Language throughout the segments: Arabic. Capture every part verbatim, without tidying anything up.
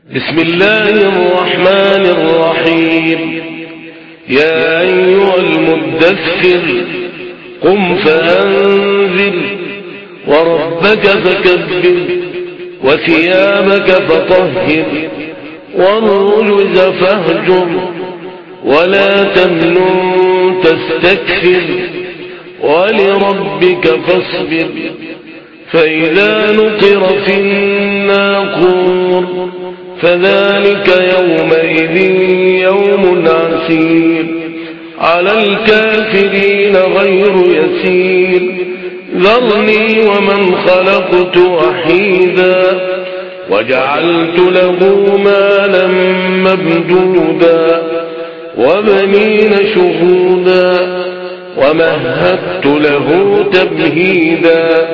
بسم الله الرحمن الرحيم. يا أيها المدثر قم فأنذر وربك فكبر وثيابك فطهر والرجز فاهجر ولا تمنن تستكثر ولربك فاصبر فإذا نقر في الناقور فذلك يومئذ يوم عسير على الكافرين غير يسير ذرني ومن خلقت وحيدا وجعلت له مالا ممدودا وبنين شهودا ومهدت له تمهيدا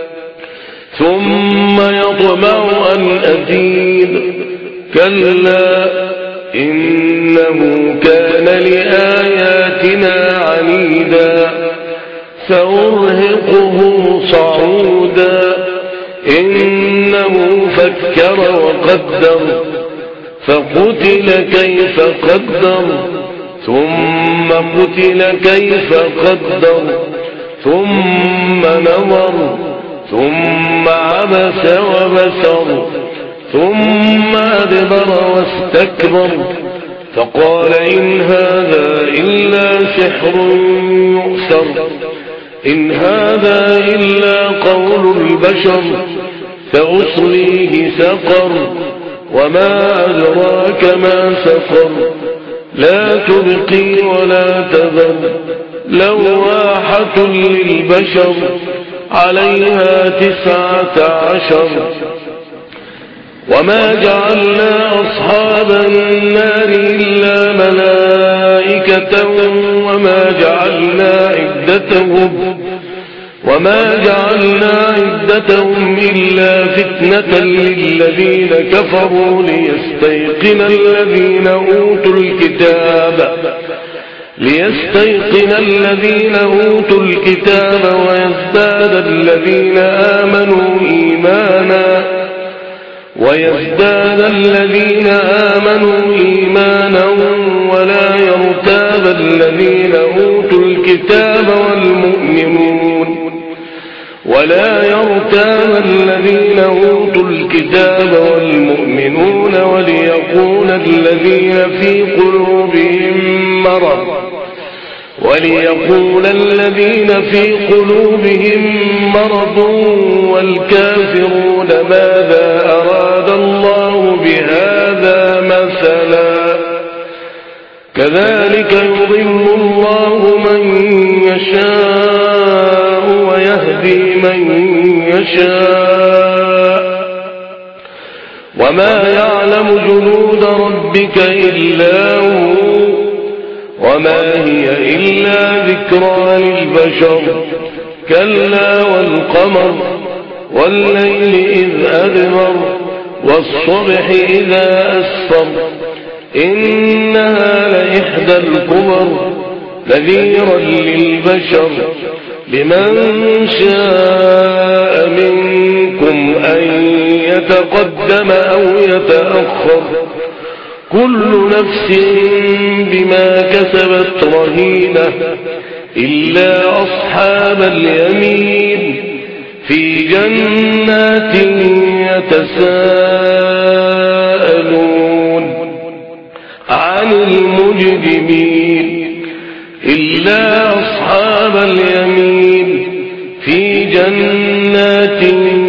ثم يطمع أن أزيد كلا إنه كان لآياتنا عنيدا سأرهقه صعودا إنه فكر وقدر فقتل كيف قدر ثم قتل كيف قدر ثم نظر ثم عبس وبسر ثم أدبر واستكبر فقال إن هذا إلا سحر يؤثر إن هذا إلا قول البشر سأصليه سقر وما أدراك ما سقر لا تبقي ولا تذر لواحة للبشر عليها تسعة عشر وما جعلنا أصحاب النار إلا ملائكة وما جعلنا عدتهم وما جعلنا عدتهم إلا فتنة للذين كفروا ليستيقن الذين أوتوا الكتاب ليستيقن الذين أوتوا الكتاب ويزداد الذين آمنوا إيمانا ويزداد الذين آمنوا إيمانا ولا يرتاب الذين أوتوا الكتاب والمؤمنون ولا يرتاب الذين أوتوا الكتاب والمؤمنون وليقول الذين في قلوبهم مرض وليقول الذين في قلوبهم مرض والكافرون ماذا أراد الله بهذا مثلا كذلك يضل الله من يشاء ويهدي من يشاء وما يعلم جنود ربك إلا هو وما هي إلا ذكرى للبشر كلا والقمر والليل إذ أدبر والصبح إذا أسفر إنها لإحدى الكبر نذيرا للبشر لمن شاء منكم أن يتقدم أو يتأخر كل نفس بما كسبت رهينة إلا أصحاب اليمين في جنات يتساءلون عن المجرمين إلا أصحاب اليمين في جنات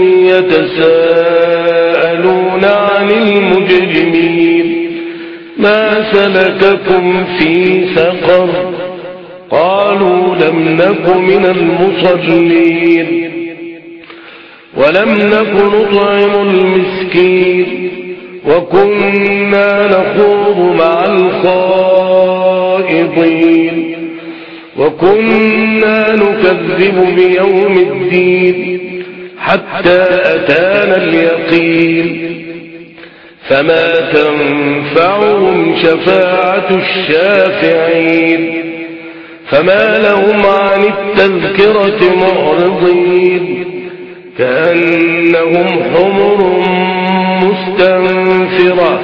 يتساءلون عن المجرمين ما سلككم في سقر قالوا لم نك من المصلين ولم نك نطعم المسكين وكنا نخوض مع الخائضين وكنا نكذب بيوم الدين حتى أتانا اليقين فما تنفعهم شفاعة الشافعين فما لهم عن التذكرة معرضين كأنهم حمر مستنفرة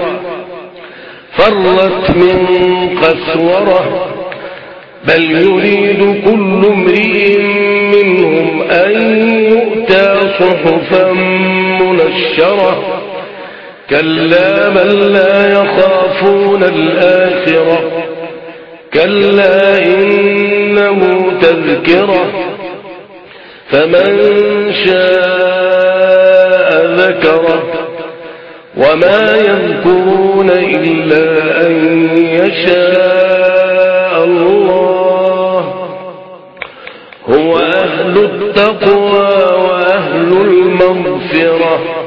فرت من قسورة بل يريد كل امرئ منهم أن يؤتى صحفا منشرة كلا بل لا يخافون الآخرة كلا إنه تذكرة فمن شاء ذكره وما يذكرون إلا أن يشاء الله هو أهل التقوى وأهل المغفرة